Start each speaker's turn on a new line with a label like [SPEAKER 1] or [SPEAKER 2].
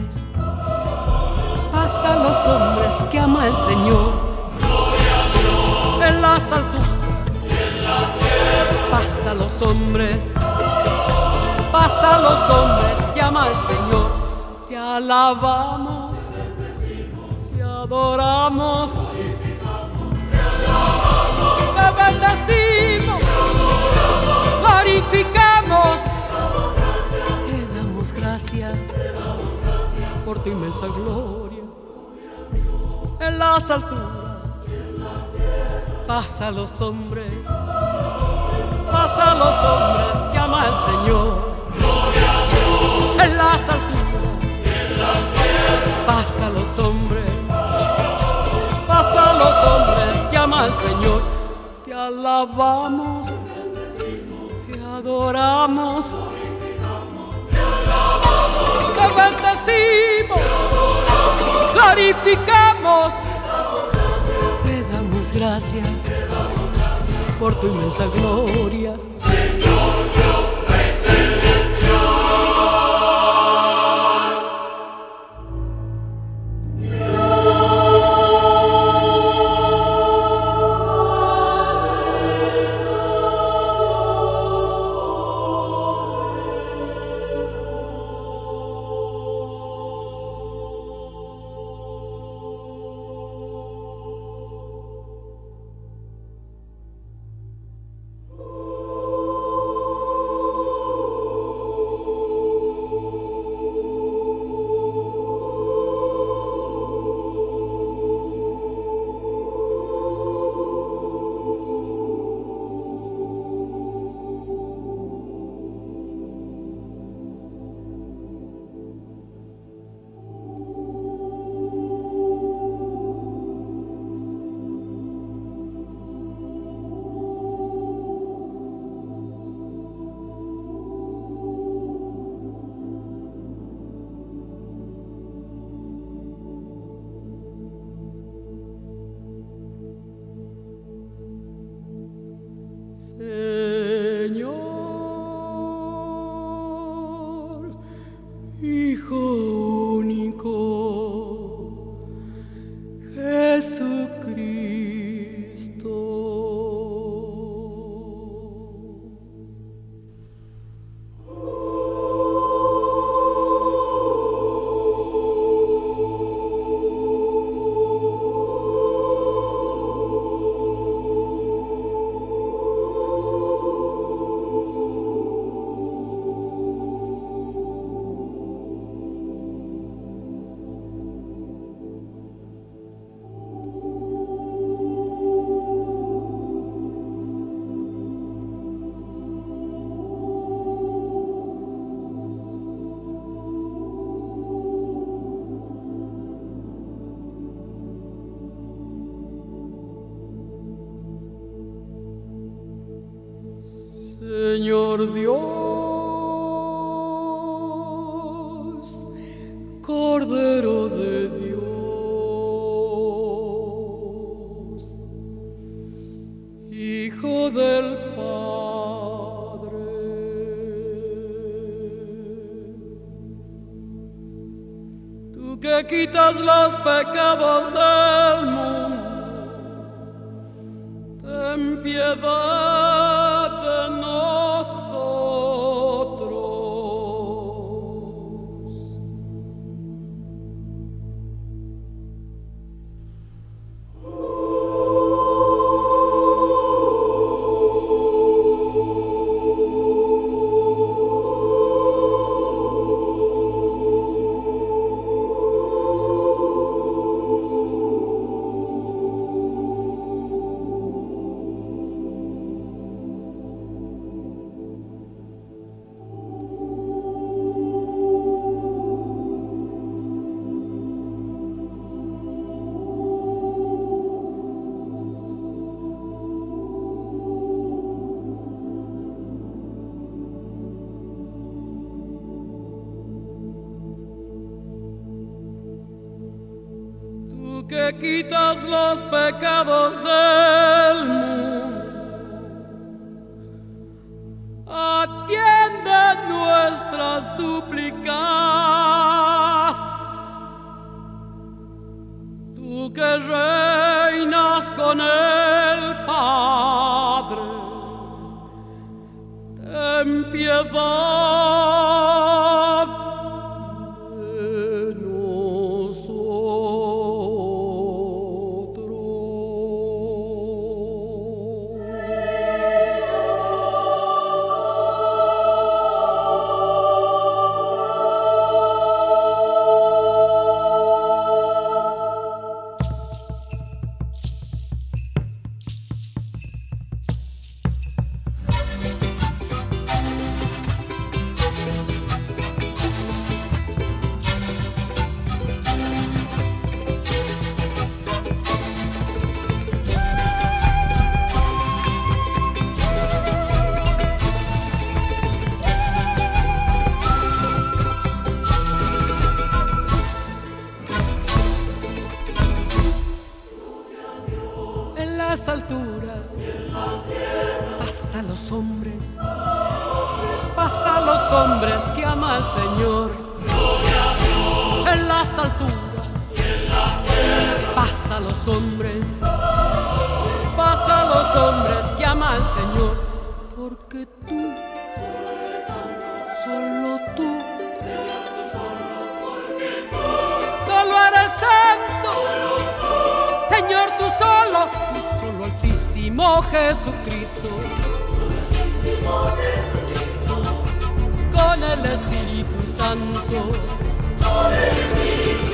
[SPEAKER 1] hombres, paz a los hombres que ama el Señor. En las alturas, paz a los hombres, paz a los hombres que ama el Señor. Te alabamos, te adoramos, te bendecimos, glorificamos, te damos gracias por tu inmensa gloria. En las alturas, paz a los hombres, paz a los hombres que ama el Señor. En las alturas, paz a los hombres, paz a los hombres que ama el Señor. Te alabamos, te adoramos, te bendecimos, glorificamos, te damos gracias por tu inmensa gloria.
[SPEAKER 2] Señor Dios Rey celestial.
[SPEAKER 1] Señor, Hijo único, Jesucristo. Señor Dios, Cordero de Dios, Hijo del Padre, tú que quitas los pecados del mundo, ten piedad de nosotros. Que quitas los pecados del mundo, atiende nuestras súplicas. tú que reinas con el Padre, ten piedad de las alturas, pasa a los hombres, pasa a los hombres que ama al Señor. En las alturas, pasa a los hombres, pasa a los hombres que ama al Señor. Porque tú, solo tú, solo eres santo, Señor, tú solo Altísimo Jesucristo, con el Espíritu Santo,